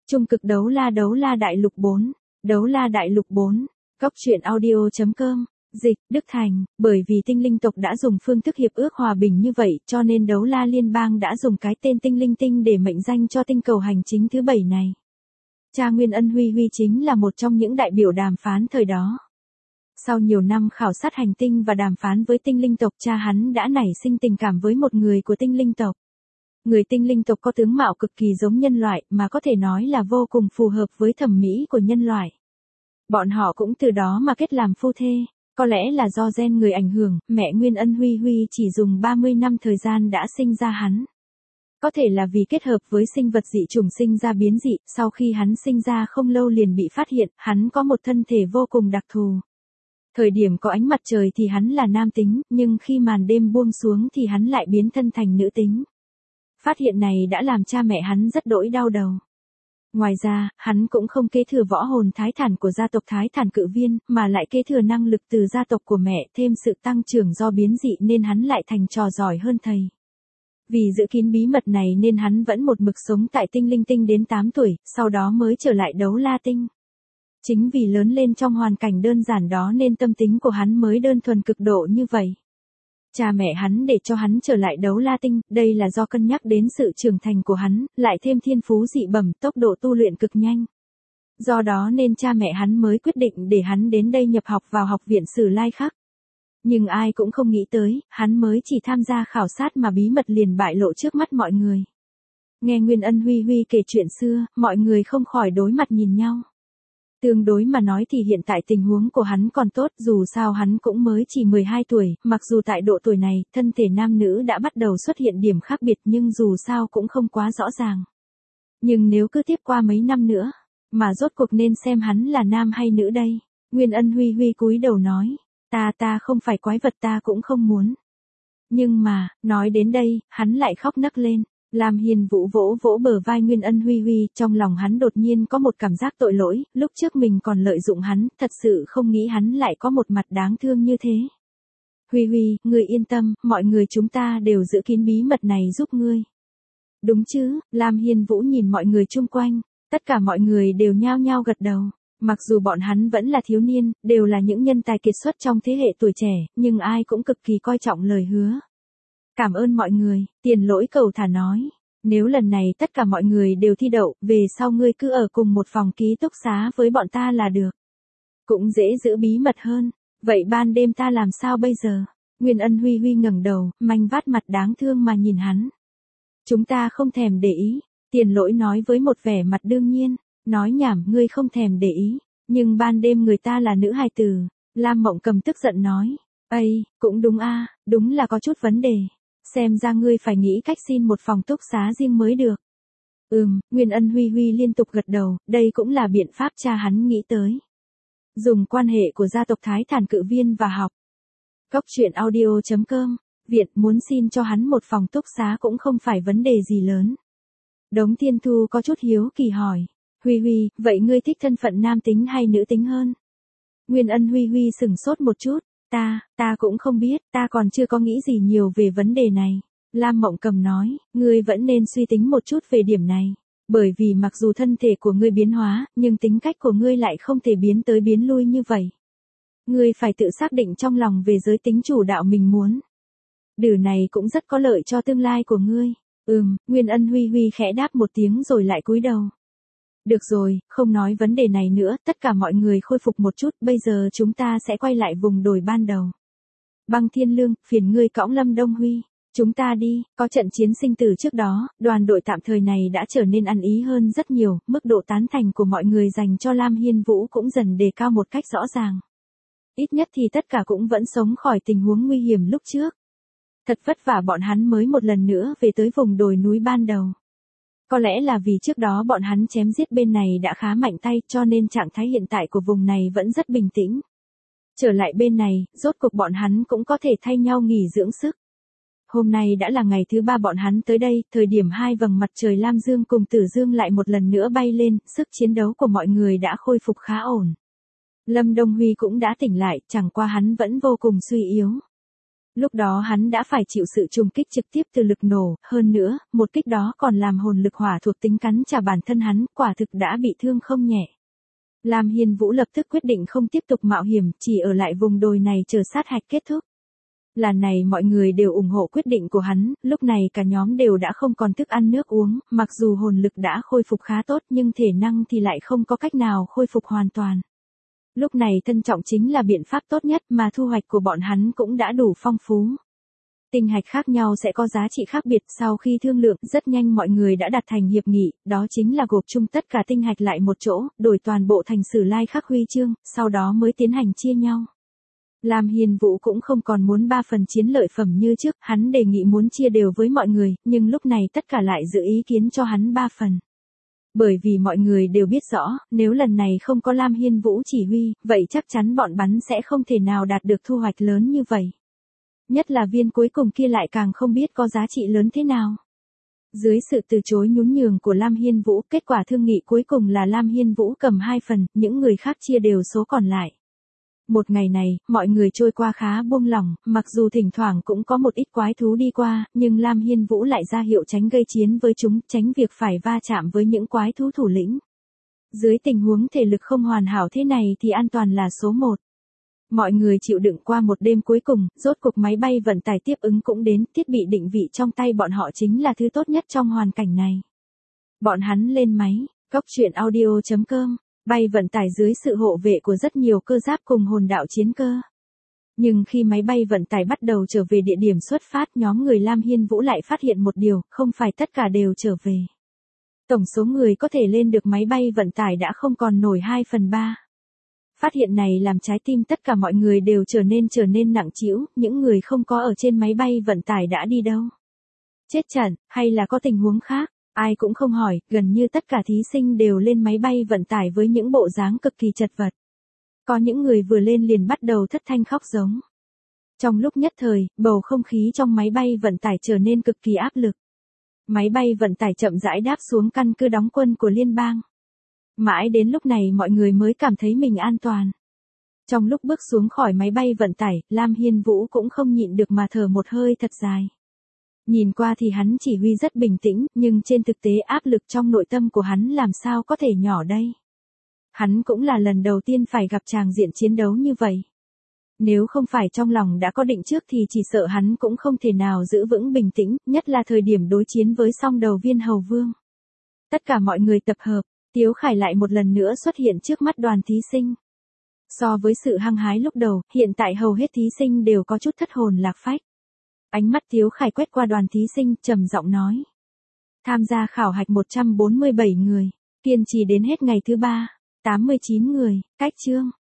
Trung cực đấu la đại lục 4. Đấu la đại lục 4. Cóc truyện audio.com. Dịch, Đức Thành, bởi vì tinh linh tộc đã dùng phương thức hiệp ước hòa bình như vậy cho nên đấu la liên bang đã dùng cái tên tinh linh tinh để mệnh danh cho tinh cầu hành chính thứ 7 này. Cha Nguyên Ân Huy Huy chính là một trong những đại biểu đàm phán thời đó. Sau nhiều năm khảo sát hành tinh và đàm phán với tinh linh tộc, cha hắn đã nảy sinh tình cảm với một người của tinh linh tộc. Người tinh linh tộc có tướng mạo cực kỳ giống nhân loại mà có thể nói là vô cùng phù hợp với thẩm mỹ của nhân loại. Bọn họ cũng từ đó mà kết làm phu thê. Có lẽ là do gen người ảnh hưởng, mẹ Nguyên Ân Huy Huy chỉ dùng 30 năm thời gian đã sinh ra hắn. Có thể là vì kết hợp với sinh vật dị chủng sinh ra biến dị, sau khi hắn sinh ra không lâu liền bị phát hiện, hắn có một thân thể vô cùng đặc thù. Thời điểm có ánh mặt trời thì hắn là nam tính, nhưng khi màn đêm buông xuống thì hắn lại biến thân thành nữ tính. Phát hiện này đã làm cha mẹ hắn rất đỗi đau đầu. Ngoài ra, hắn cũng không kế thừa võ hồn thái thản của gia tộc Thái Thản Cự Viên, mà lại kế thừa năng lực từ gia tộc của mẹ, thêm sự tăng trưởng do biến dị nên hắn lại thành trò giỏi hơn thầy. Vì giữ kín bí mật này nên hắn vẫn một mực sống tại tinh linh tinh đến 8 tuổi, sau đó mới trở lại đấu la tinh. Chính vì lớn lên trong hoàn cảnh đơn giản đó nên tâm tính của hắn mới đơn thuần cực độ như vậy. Cha mẹ hắn để cho hắn trở lại đấu la tinh, đây là do cân nhắc đến sự trưởng thành của hắn, lại thêm thiên phú dị bẩm, tốc độ tu luyện cực nhanh. Do đó nên cha mẹ hắn mới quyết định để hắn đến đây nhập học vào học viện Sử Lai Khắc. Nhưng ai cũng không nghĩ tới, hắn mới chỉ tham gia khảo sát mà bí mật liền bại lộ trước mắt mọi người. Nghe Nguyên Ân Huy Huy kể chuyện xưa, mọi người không khỏi đối mặt nhìn nhau. Tương đối mà nói thì hiện tại tình huống của hắn còn tốt, dù sao hắn cũng mới chỉ 12 tuổi, mặc dù tại độ tuổi này, thân thể nam nữ đã bắt đầu xuất hiện điểm khác biệt nhưng dù sao cũng không quá rõ ràng. Nhưng nếu cứ tiếp qua mấy năm nữa, mà rốt cuộc nên xem hắn là nam hay nữ đây. Nguyên Ân Huy Huy cúi đầu nói, ta không phải quái vật, ta cũng không muốn. Nhưng mà, nói đến đây, hắn lại khóc nấc lên. Lam Hiên Vũ vỗ vỗ bờ vai Nguyên Ân Huy Huy, trong lòng hắn đột nhiên có một cảm giác tội lỗi, lúc trước mình còn lợi dụng hắn, thật sự không nghĩ hắn lại có một mặt đáng thương như thế. Huy Huy, ngươi yên tâm, mọi người chúng ta đều giữ kín bí mật này giúp ngươi. Đúng chứ? Lam Hiên Vũ nhìn mọi người chung quanh, tất cả mọi người đều nhao nhao gật đầu. Mặc dù bọn hắn vẫn là thiếu niên, đều là những nhân tài kiệt xuất trong thế hệ tuổi trẻ, nhưng ai cũng cực kỳ coi trọng lời hứa. Cảm ơn mọi người, Tiền Lỗi cầu thả nói. Nếu lần này tất cả mọi người đều thi đậu, về sau ngươi cứ ở cùng một phòng ký túc xá với bọn ta là được. Cũng dễ giữ bí mật hơn. Vậy ban đêm ta làm sao bây giờ? Nguyên Ân Huy Huy ngẩng đầu, manh vát mặt đáng thương mà nhìn hắn. Chúng ta không thèm để ý. Tiền Lỗi nói với một vẻ mặt đương nhiên. Nói nhảm, ngươi không thèm để ý. Nhưng ban đêm người ta là nữ hài tử. Lam Mộng Cầm tức giận nói. Ây, cũng đúng a, đúng là có chút vấn đề. Xem ra ngươi phải nghĩ cách xin một phòng túc xá riêng mới được. Nguyên Ân Huy Huy liên tục gật đầu, đây cũng là biện pháp cha hắn nghĩ tới. Dùng quan hệ của gia tộc Thái Thản Cự Viên và học. Cóc truyện audio.com, Viện muốn xin cho hắn một phòng túc xá cũng không phải vấn đề gì lớn. Đống Thiên Thu có chút hiếu kỳ hỏi. Huy Huy, vậy ngươi thích thân phận nam tính hay nữ tính hơn? Nguyên Ân Huy Huy sửng sốt một chút. Ta cũng không biết, ta còn chưa có nghĩ gì nhiều về vấn đề này. Lam Mộng Cầm nói, ngươi vẫn nên suy tính một chút về điểm này. Bởi vì mặc dù thân thể của ngươi biến hóa, nhưng tính cách của ngươi lại không thể biến tới biến lui như vậy. Ngươi phải tự xác định trong lòng về giới tính chủ đạo mình muốn. Điều này cũng rất có lợi cho tương lai của ngươi. Nguyên Ân Huy Huy khẽ đáp một tiếng rồi lại cúi đầu. Được rồi, không nói vấn đề này nữa, tất cả mọi người khôi phục một chút, bây giờ chúng ta sẽ quay lại vùng đồi ban đầu. Băng Thiên Lương, phiền ngươi cõng Lâm Đông Huy, chúng ta đi, có trận chiến sinh tử trước đó, đoàn đội tạm thời này đã trở nên ăn ý hơn rất nhiều, mức độ tán thành của mọi người dành cho Lam Hiên Vũ cũng dần đề cao một cách rõ ràng. Ít nhất thì tất cả cũng vẫn sống khỏi tình huống nguy hiểm lúc trước. Thật vất vả bọn hắn mới một lần nữa về tới vùng đồi núi ban đầu. Có lẽ là vì trước đó bọn hắn chém giết bên này đã khá mạnh tay cho nên trạng thái hiện tại của vùng này vẫn rất bình tĩnh. Trở lại bên này, rốt cuộc bọn hắn cũng có thể thay nhau nghỉ dưỡng sức. Hôm nay đã là ngày thứ 3 bọn hắn tới đây, thời điểm hai vầng mặt trời Lam Dương cùng Tử Dương lại một lần nữa bay lên, sức chiến đấu của mọi người đã khôi phục khá ổn. Lâm Đông Huy cũng đã tỉnh lại, chẳng qua hắn vẫn vô cùng suy yếu. Lúc đó hắn đã phải chịu sự trùng kích trực tiếp từ lực nổ, hơn nữa, một kích đó còn làm hồn lực hỏa thuộc tính cắn trả bản thân hắn, quả thực đã bị thương không nhẹ. Lam Hiên Vũ lập tức quyết định không tiếp tục mạo hiểm, chỉ ở lại vùng đồi này chờ sát hạch kết thúc. Lần này mọi người đều ủng hộ quyết định của hắn, lúc này cả nhóm đều đã không còn thức ăn nước uống, mặc dù hồn lực đã khôi phục khá tốt nhưng thể năng thì lại không có cách nào khôi phục hoàn toàn. Lúc này thân trọng chính là biện pháp tốt nhất mà thu hoạch của bọn hắn cũng đã đủ phong phú. Tinh hạch khác nhau sẽ có giá trị khác biệt, sau khi thương lượng rất nhanh mọi người đã đạt thành hiệp nghị, đó chính là gộp chung tất cả tinh hạch lại một chỗ, đổi toàn bộ thành Sử Lai Khắc huy chương, sau đó mới tiến hành chia nhau. Lam Hiên Vũ cũng không còn muốn 3 phần chiến lợi phẩm như trước, hắn đề nghị muốn chia đều với mọi người, nhưng lúc này tất cả lại giữ ý kiến cho hắn 3 phần. Bởi vì mọi người đều biết rõ, nếu lần này không có Lam Hiên Vũ chỉ huy, vậy chắc chắn bọn bắn sẽ không thể nào đạt được thu hoạch lớn như vậy. Nhất là viên cuối cùng kia lại càng không biết có giá trị lớn thế nào. Dưới sự từ chối nhún nhường của Lam Hiên Vũ, kết quả thương nghị cuối cùng là Lam Hiên Vũ cầm 2 phần, những người khác chia đều số còn lại. Một ngày này, mọi người trôi qua khá buông lỏng, mặc dù thỉnh thoảng cũng có một ít quái thú đi qua, nhưng Lam Hiên Vũ lại ra hiệu tránh gây chiến với chúng, tránh việc phải va chạm với những quái thú thủ lĩnh. Dưới tình huống thể lực không hoàn hảo thế này thì an toàn là số 1. Mọi người chịu đựng qua một đêm cuối cùng, rốt cục máy bay vận tải tiếp ứng cũng đến, thiết bị định vị trong tay bọn họ chính là thứ tốt nhất trong hoàn cảnh này. Bọn hắn lên máy, coctruyện.audio.com, bay vận tải dưới sự hộ vệ của rất nhiều cơ giáp cùng hồn đạo chiến cơ. Nhưng khi máy bay vận tải bắt đầu trở về địa điểm xuất phát, nhóm người Lam Hiên Vũ lại phát hiện một điều, không phải tất cả đều trở về. Tổng số người có thể lên được máy bay vận tải đã không còn nổi 2/3. Phát hiện này làm trái tim tất cả mọi người đều trở nên nặng trĩu, những người không có ở trên máy bay vận tải đã đi đâu? Chết trận, hay là có tình huống khác? Ai cũng không hỏi, gần như tất cả thí sinh đều lên máy bay vận tải với những bộ dáng cực kỳ chật vật. Có những người vừa lên liền bắt đầu thất thanh khóc giống. Trong lúc nhất thời, bầu không khí trong máy bay vận tải trở nên cực kỳ áp lực. Máy bay vận tải chậm rãi đáp xuống căn cứ đóng quân của liên bang. Mãi đến lúc này mọi người mới cảm thấy mình an toàn. Trong lúc bước xuống khỏi máy bay vận tải, Lam Hiên Vũ cũng không nhịn được mà thở một hơi thật dài. Nhìn qua thì hắn chỉ huy rất bình tĩnh, nhưng trên thực tế áp lực trong nội tâm của hắn làm sao có thể nhỏ đây. Hắn cũng là lần đầu tiên phải gặp tràng diện chiến đấu như vậy. Nếu không phải trong lòng đã có định trước thì chỉ sợ hắn cũng không thể nào giữ vững bình tĩnh, nhất là thời điểm đối chiến với song đầu viên hầu vương. Tất cả mọi người tập hợp, Tiếu Khải lại một lần nữa xuất hiện trước mắt đoàn thí sinh. So với sự hăng hái lúc đầu, hiện tại hầu hết thí sinh đều có chút thất hồn lạc phách. Ánh mắt Tiếu Khải quét qua đoàn thí sinh, trầm giọng nói. Tham gia khảo hạch 147 người, kiên trì đến hết ngày thứ 3, 89 người, cách chương.